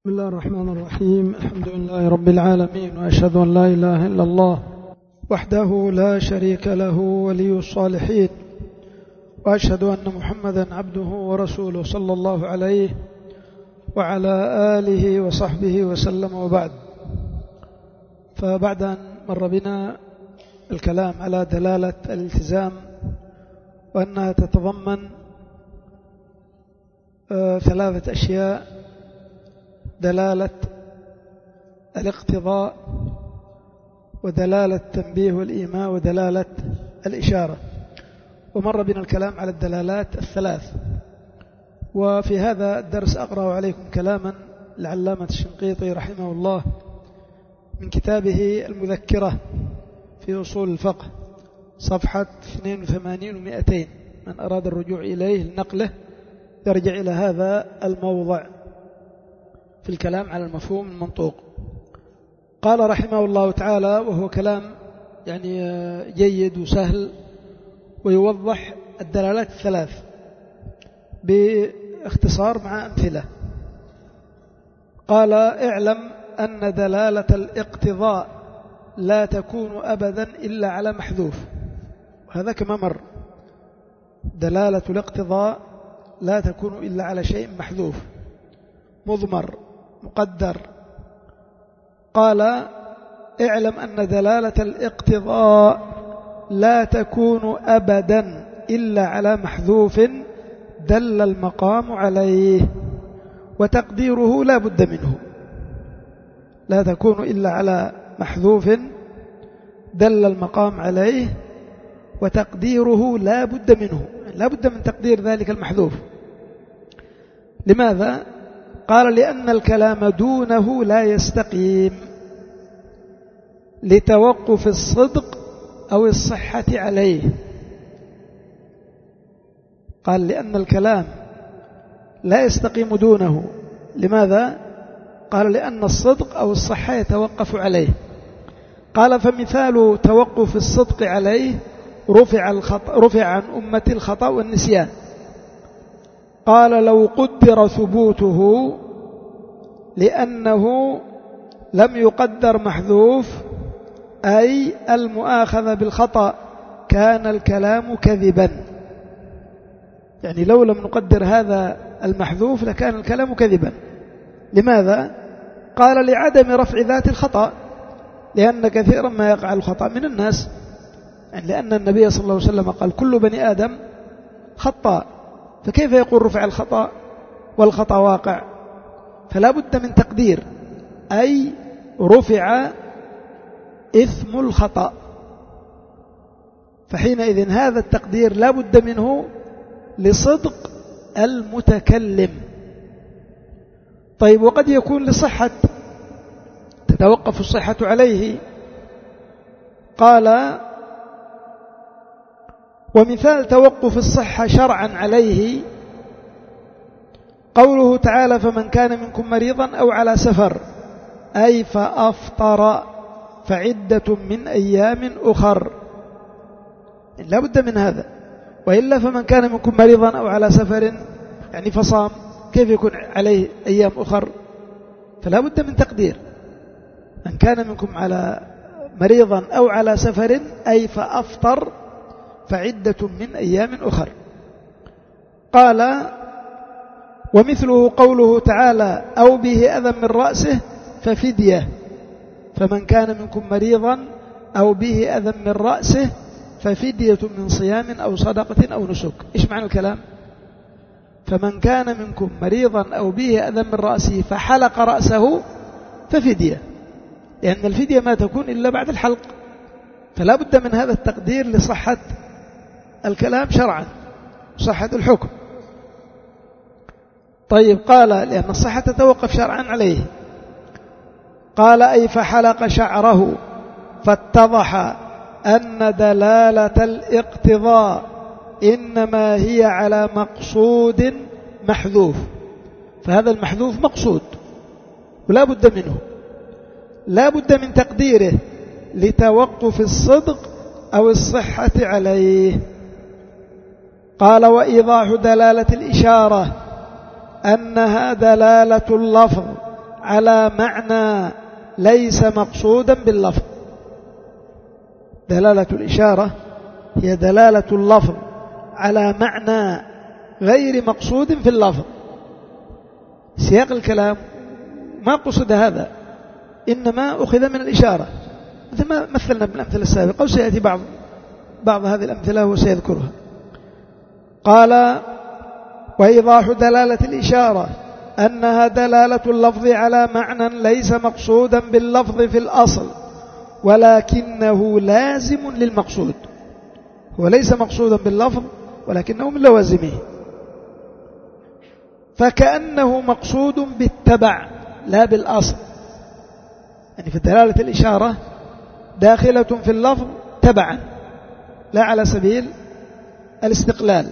بسم الله الرحمن الرحيم. الحمد لله رب العالمين، وأشهد أن لا إله إلا الله وحده لا شريك له ولي الصالحين، وأشهد أن محمدا عبده ورسوله صلى الله عليه وعلى آله وصحبه وسلم. وبعد، فبعد أن مر بنا الكلام على دلالة الالتزام وأنها تتضمن ثلاثة أشياء: دلالة الاقتضاء، ودلالة التنبيه والإيماء، ودلالة الإشارة. ومر بنا الكلام على الدلالات الثلاث. وفي هذا الدرس أقرأ عليكم كلاما لعلامة الشنقيطي رحمه الله من كتابه المذكرة في أصول الفقه، صفحة 82 و200. من أراد الرجوع إليه لنقله يرجع إلى هذا الموضع في الكلام على المفهوم المنطوق. قال رحمه الله تعالى، وهو كلام يعني جيد وسهل ويوضح الدلالات الثلاث باختصار مع أمثلة. قال: اعلم أن دلالة الاقتضاء لا تكون أبدا إلا على محذوف. وهذا كما مر، دلالة الاقتضاء لا تكون إلا على شيء محذوف مضمر مقدر. قال: اعلم أن دلالة الاقتضاء لا تكون أبدا إلا على محذوف دل المقام عليه وتقديره لا بد منه. لا تكون إلا على محذوف دل المقام عليه وتقديره لا بد منه، لا بد من تقدير ذلك المحذوف. لماذا؟ قال: لأن الكلام دونه لا يستقيم لتوقف الصدق أو الصحة عليه. قال: لأن الكلام لا يستقيم دونه. لماذا؟ قال: لأن الصدق أو الصحة يتوقف عليه. قال: فمثال توقف الصدق عليه رفع عن أمة الخطأ والنسيان. قال: لو قدر ثبوته لأنه لم يقدر محذوف أي المؤاخذة بالخطأ كان الكلام كذبا. يعني لو لم نقدر هذا المحذوف لكان الكلام كذبا. لماذا؟ قال: لعدم رفع ذات الخطأ، لأن كثيرا ما يقع الخطأ من الناس، يعني لأن النبي صلى الله عليه وسلم قال: كل بني آدم خطأ، فكيف يقول رفع الخطأ والخطأ واقع؟ فلا بد من تقدير، أي رفع إثم الخطأ. فحينئذ هذا التقدير لا بد منه لصدق المتكلم. طيب، وقد يكون لصحة، تتوقف الصحة عليه. قال: ومثال توقف الصحة شرعا عليه قوله تعالى: فمن كان منكم مريضا أو على سفر، أي فأفطر فعدة من أيام أخر. لا بد من هذا، وإلا فمن كان منكم مريضا أو على سفر يعني فصام، كيف يكون عليه أيام أخر؟ فلا بد من تقدير. من كان منكم على مريضا أو على سفر أي فأفطر فعدة من أيام أخر. قال: ومثله قوله تعالى: أو به أذى من رأسه ففدية. فمن كان منكم مريضا أو به أذى من رأسه ففدية من صيام أو صدقة أو نسك. إيش معنى الكلام؟ فمن كان منكم مريضا أو به أذى من رأسه فحلق رأسه ففدية، لأن الفدية ما تكون إلا بعد الحلق. فلا بد من هذا التقدير لصحة الكلام شرعا، صحة الحكم. طيب، قال: لأن الصحة تتوقف شرعا عليه. قال: أي فحلق شعره فاتضح أن دلالة الاقتضاء إنما هي على مقصود محذوف. فهذا المحذوف مقصود ولا بد منه، لا بد من تقديره لتوقف الصدق أو الصحة عليه. قال: وإيضاح دلالة الإشارة أنها دلالة اللفظ على معنى ليس مقصودا باللفظ. دلالة الإشارة هي دلالة اللفظ على معنى غير مقصود في اللفظ. سياق الكلام ما قصد هذا، إنما أخذ من الإشارة، مثل ما مثلنا بالأمثلة السابقة، وسيأتي بعض هذه الأمثلة وسيذكرها. قال: وإيضاح دلالة الإشارة أنها دلالة اللفظ على معنى ليس مقصودا باللفظ في الأصل، ولكنه لازم للمقصود. هو ليس مقصودا باللفظ ولكنه من لوازمه، فكأنه مقصود بالتبع لا بالأصل. يعني في دلالة الإشارة داخلة في اللفظ تبعا لا على سبيل الاستقلال.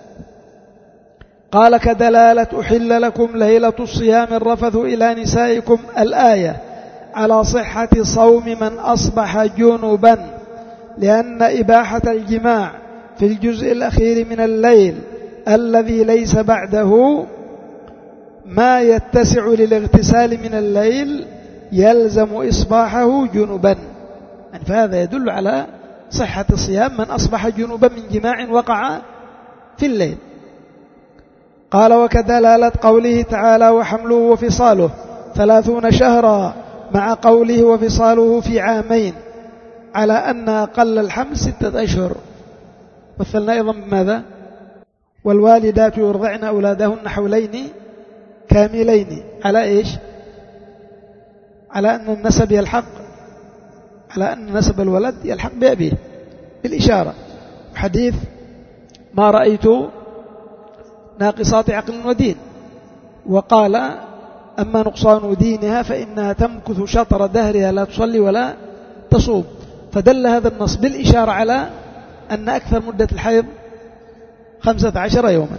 قال: كدلالة أحل لكم ليلة الصيام الرفث إلى نسائكم الآية على صحة صوم من أصبح جنبا، لأن إباحة الجماع في الجزء الأخير من الليل الذي ليس بعده ما يتسع للاغتسال من الليل يلزم إصباحه جنبا. يعني فهذا يدل على صحة صيام من أصبح جنبا من جماع وقع في الليل. قال: وكدلالة قوله تعالى: وحمله وفصاله 30 شهرا، مع قوله وفصاله في عامين، على أن أقل الحمل 6 أشهر. مثلنا أيضا بماذا؟ والوالدات يرضعن أولادهن حولين كاملين، على إيش؟ على أن النسب يلحق، على أن نسب الولد يلحق بأبيه بالإشارة. حديث: ما رأيت ناقصات عقل ودين. وقال: أما نقصان دينها فإنها تمكث شطر دهرها لا تصلي ولا تصوم. فدل هذا النص بالإشارة على أن أكثر مدة الحيض 15 يوما.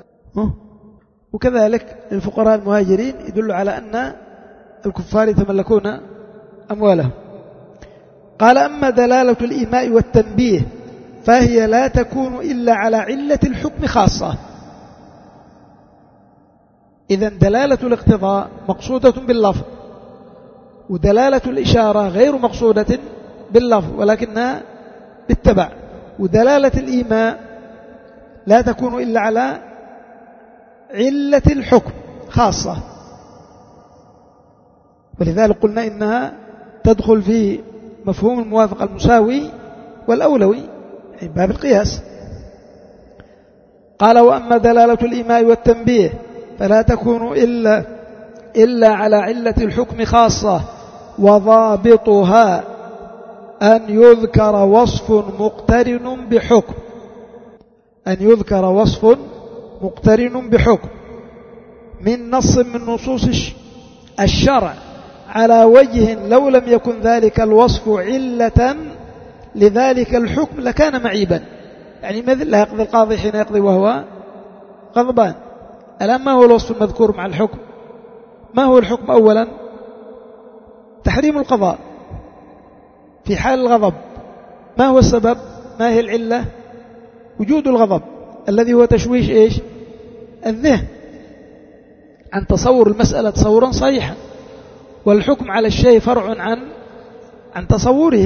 وكذلك الفقراء المهاجرين يدل على أن الكفار يتملكون أموالهم. قال: أما دلالة الإيماء والتنبيه فهي لا تكون إلا على علة الحكم خاصة. إذن دلالة الاقتضاء مقصودة باللفظ، ودلالة الإشارة غير مقصودة باللفظ ولكنها بالتبع. ودلالة الإيماء لا تكون إلا على علة الحكم خاصة، ولذلك قلنا إنها تدخل في مفهوم الموافق المساوي والأولوي، يعني باب القياس. قال: وأما دلالة الإيماء والتنبيه فلا تكون إلا على علة الحكم خاصة، وضابطها أن يذكر وصف مقترن بحكم، أن يذكر وصف مقترن بحكم من نص من نصوص الشرع على وجه لو لم يكن ذلك الوصف علة لذلك الحكم لكان معيبا. يعني مثل لا يقضي القاضي حين يقضي وهو غضبان. الآن ما هو الوصف المذكور مع الحكم؟ ما هو الحكم أولا؟ تحريم القضاء في حال الغضب. ما هو السبب؟ ما هي العلة؟ وجود الغضب الذي هو تشويش إيش؟ الذهن عن تصور المسألة تصورا صحيحا، والحكم على الشيء فرع عن تصوره.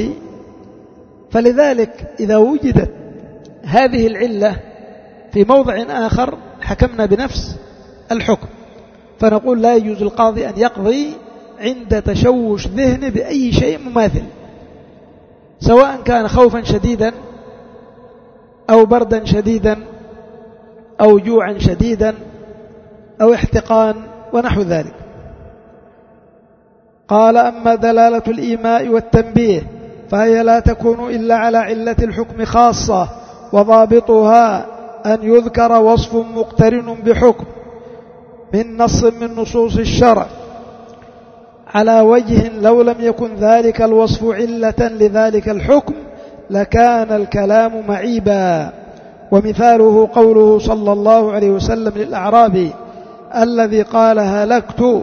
فلذلك إذا وجدت هذه العلة في موضع آخر حكمنا بنفس الحكم، فنقول لا يجوز القاضي أن يقضي عند تشوش ذهن بأي شيء مماثل، سواء كان خوفا شديدا أو بردا شديدا أو جوعا شديدا أو احتقان ونحو ذلك. قال: أما دلالة الإيماء والتنبيه فهي لا تكون إلا على علة الحكم خاصة، وضابطها أن يذكر وصف مقترن بحكم من نص من نصوص الشرع على وجه لو لم يكن ذلك الوصف علة لذلك الحكم لكان الكلام معيبا. ومثاله قوله صلى الله عليه وسلم للأعرابي الذي قال: هلكت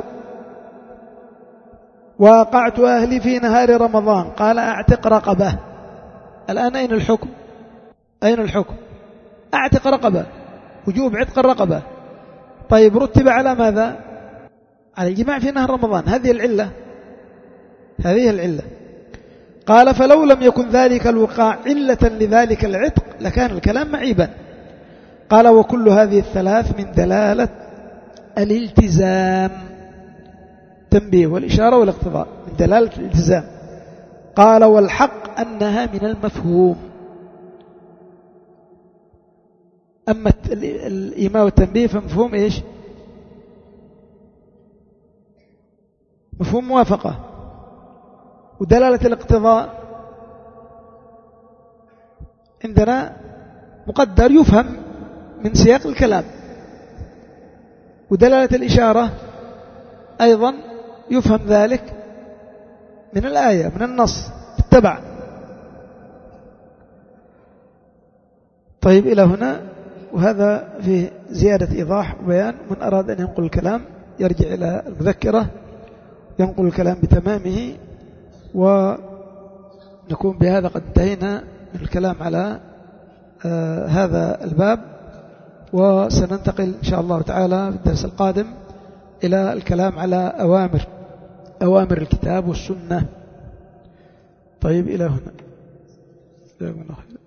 وقعت أهلي في نهار رمضان، قال: أعتق رقبة. الآن أين الحكم؟ أين الحكم؟ أعتق رقبة، وجوب عتق الرقبة. طيب رتب على ماذا؟ على الجماع في نهر رمضان. هذه العلة، هذه العلة. قال فلو لم يكن ذلك الوقاع علة لذلك العتق لكان الكلام معيبا. قال وكل هذه الثلاث من دلالة الالتزام، تنبيه والإشارة والاقتضاء، من دلالة الالتزام. قال والحق أنها من المفهوم. أما الإيماء والتنبيه فمفهوم إيش؟ مفهوم موافقة. ودلالة الاقتضاء عندنا مقدر يفهم من سياق الكلام، ودلالة الإشارة أيضا يفهم ذلك من الآية، من النص اتبع. طيب إلى هنا، وهذا في زيادة إيضاح وبيان. من أراد أن ينقل الكلام يرجع إلى المذكرة ينقل الكلام بتمامه. ونكون بهذا قد انتهينا من الكلام على هذا الباب، وسننتقل إن شاء الله تعالى في الدرس القادم إلى الكلام على أوامر الكتاب والسنة. طيب إلى هنا.